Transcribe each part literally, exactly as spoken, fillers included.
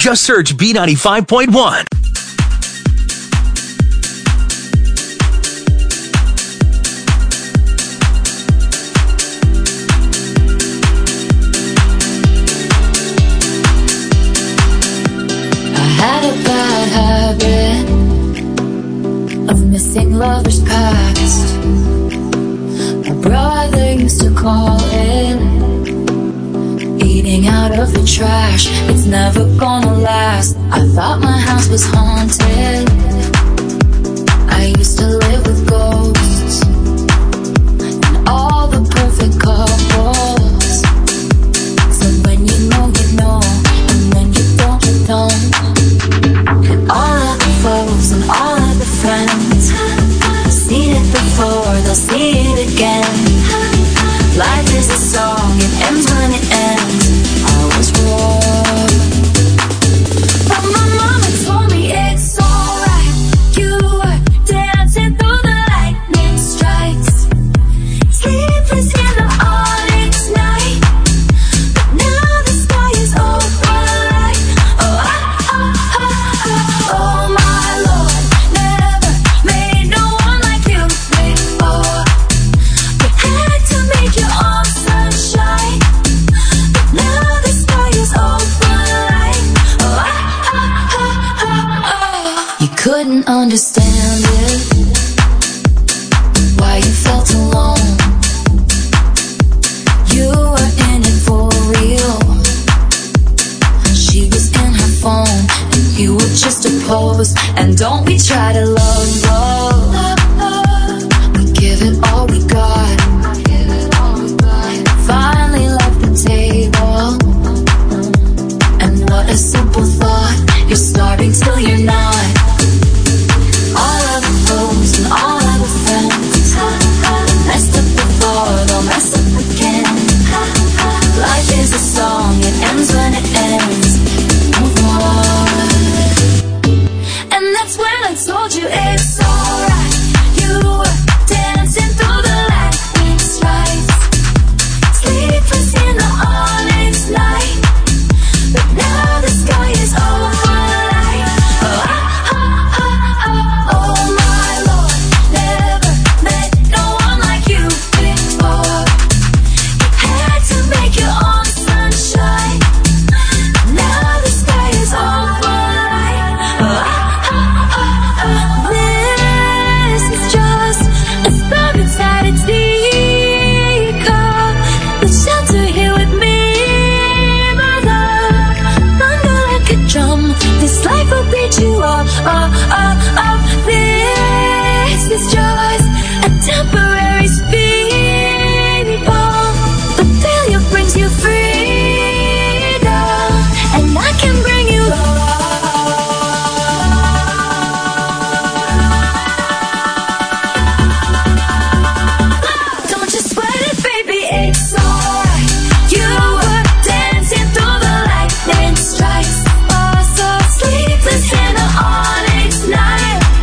Just search B ninety-five point one. I had a bad habit of missing lovers past. My brother used to call in, eating out of the trash. It's never gonna last. I thought my house was haunted. I used to live with ghosts and all the perfect couples. So when you know, you know, and when you don't, you don't. And all of the foes and all of the friends, seen it before, they'll see it again. Life is a song, it ends when it ends. I was wrong, but my mama told me it's alright. You were dancing through the lightning strikes, sleepless in the onyx night. But now the sky is open like, oh, oh, oh, oh, oh my Lord, never made no one like you before. You had to make your own sunshine, but now the sky is open like, oh, oh, oh, oh, oh. You couldn't understand it, why you felt alone. You were in it for real. She was in her phone, and you were just a pose. And don't we try to love, love. We give it all we got. Finally left the table, and what a simple thought. You're starving till you're not. All of the foes and all of the friends, messed up before, they'll mess up again. Life is a song, it ends when it ends. Move on. And that's when I told you it's alright. You were dancing through the lightning strikes, sleepless in the onyx night. But now the sky is over like, oh, oh, oh, oh, oh my Lord, never met no one like you before. You had to make your own sunshine. Now the sky is over like, oh, oh, oh, oh. This is just a spark inside a teacup. The shelter here with me, mother. Thunder like a drum. This life will beat you up, up, up, up. This is just a temporary speed bump, but failure brings you freedom, and I can bring you love. Don't you sweat it, baby, it's alright. You were dancing through the lightning strikes, oh so sleepless in the onyx night.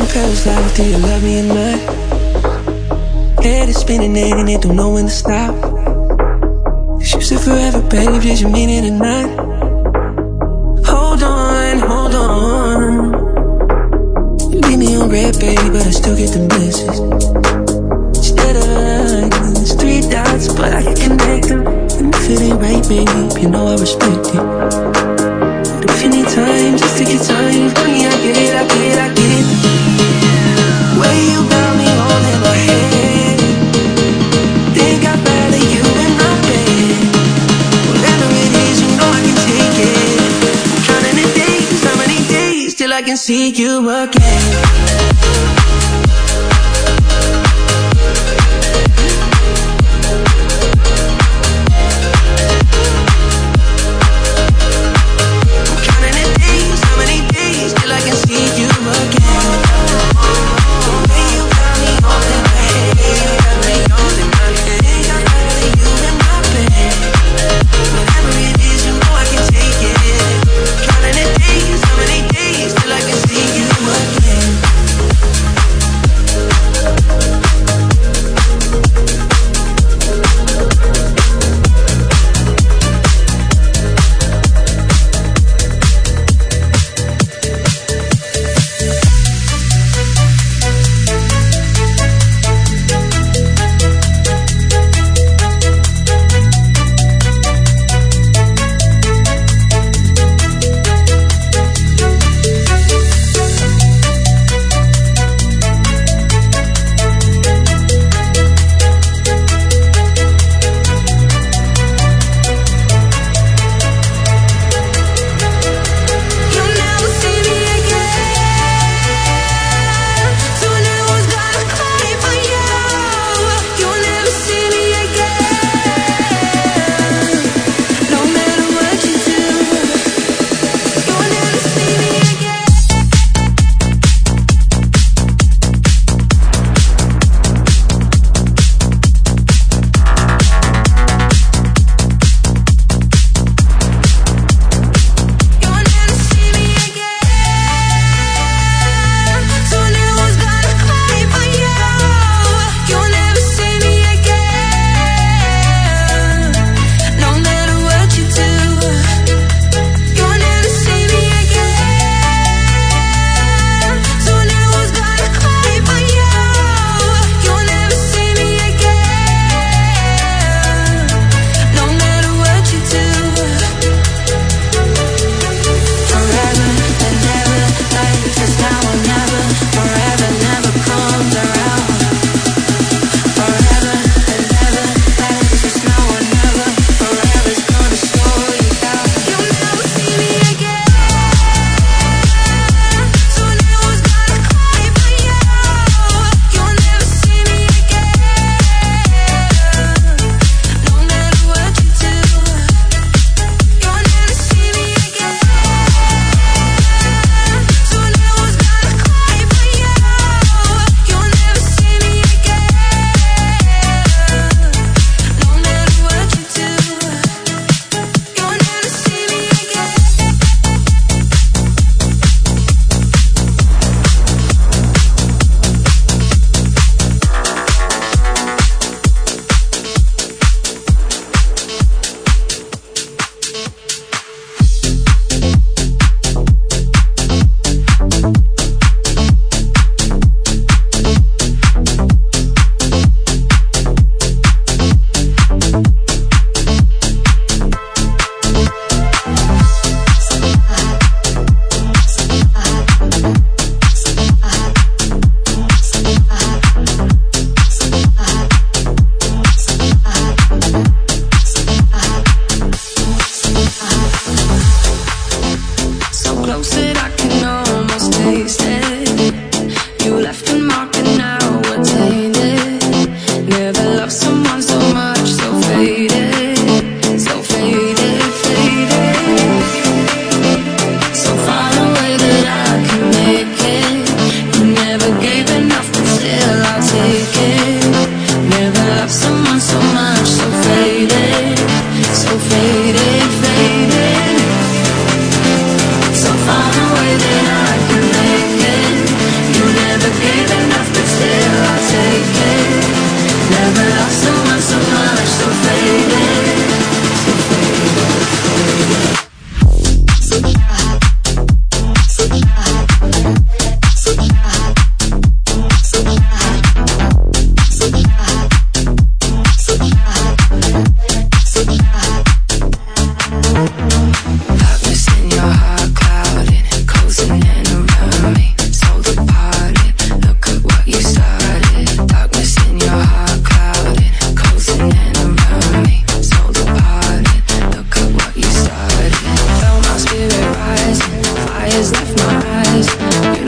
girls like, do you love me or not? Head is spinning and it don't know when to stop. Cause you said forever, babe, did you mean it or not? Hold on, hold on. You leave me on red, baby, but I still get the message. Instead of lines, three dots, but I can connect them. And if it ain't right, babe, you know I respect it. But if you need time, just take your time. Honey, I get it, I get it, I get it. Way you got me holding my head. Think I'd rather you in my bed. Whatever it is, you know I can take it. I'm counting the days, how many days till I can see you again.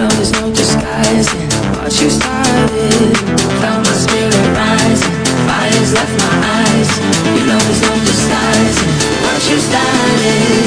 know there's no disguising what you started. Felt my spirit rising, fire's left my eyes. You know there's no disguising what you started.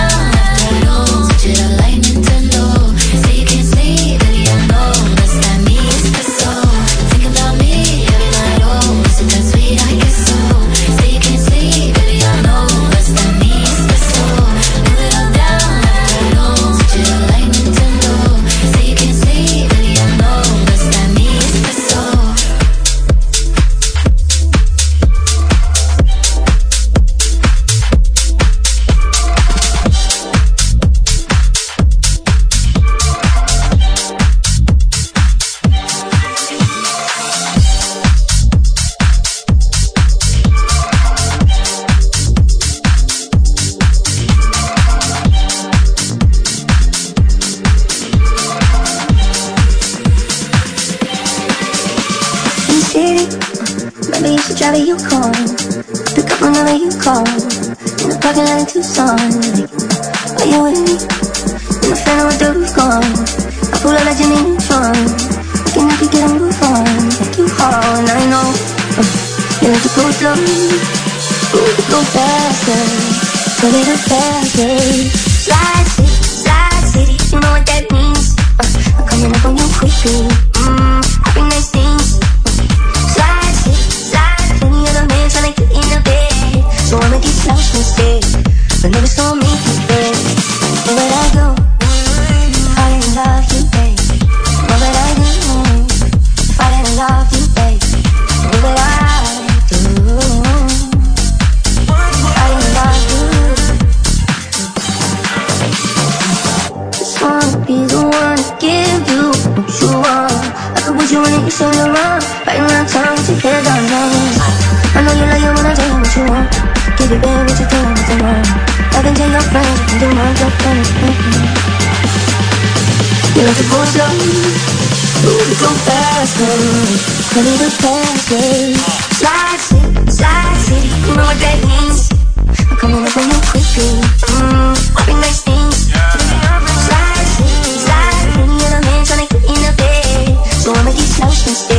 Understand me. city. Maybe you should drive a Yukon. Pick up whenever you call. In the parking lot in Tucson. Are you with me? In the Phantom with the roof gone. I pull out like Jimmy Neutron. Looking like you get a move on. Take you hard, and I know uh, you like to go slow. Ooh, go faster. A little faster. Slide city, slide city. You know what that means. uh, I'm coming up on you quickly. Mmm, having nice things. Slide city, slide. Plenty other men trying to get in the bed. So I'ma get lost instead. But never saw me instead. Where would I go? If I didn't love you, babe. What would I do? If I didn't love you, babe. What would I do? If I didn't love you. Just wanna be the one to give you what you want. I could put you in it, you should around. Right around town with your head down low. I know you like it when I tell you what you want. Give it back what you tell me what you want. I can tell your friends you can do my job and it's nothing. You like to go slow, move to go faster. A little faster. Slide city, slide city. You know what that means. I'm coming up on you quickly. Mmm, having nice things. Slide city, slide. Any other man trying to get in the bed. So I'ma get lost instead.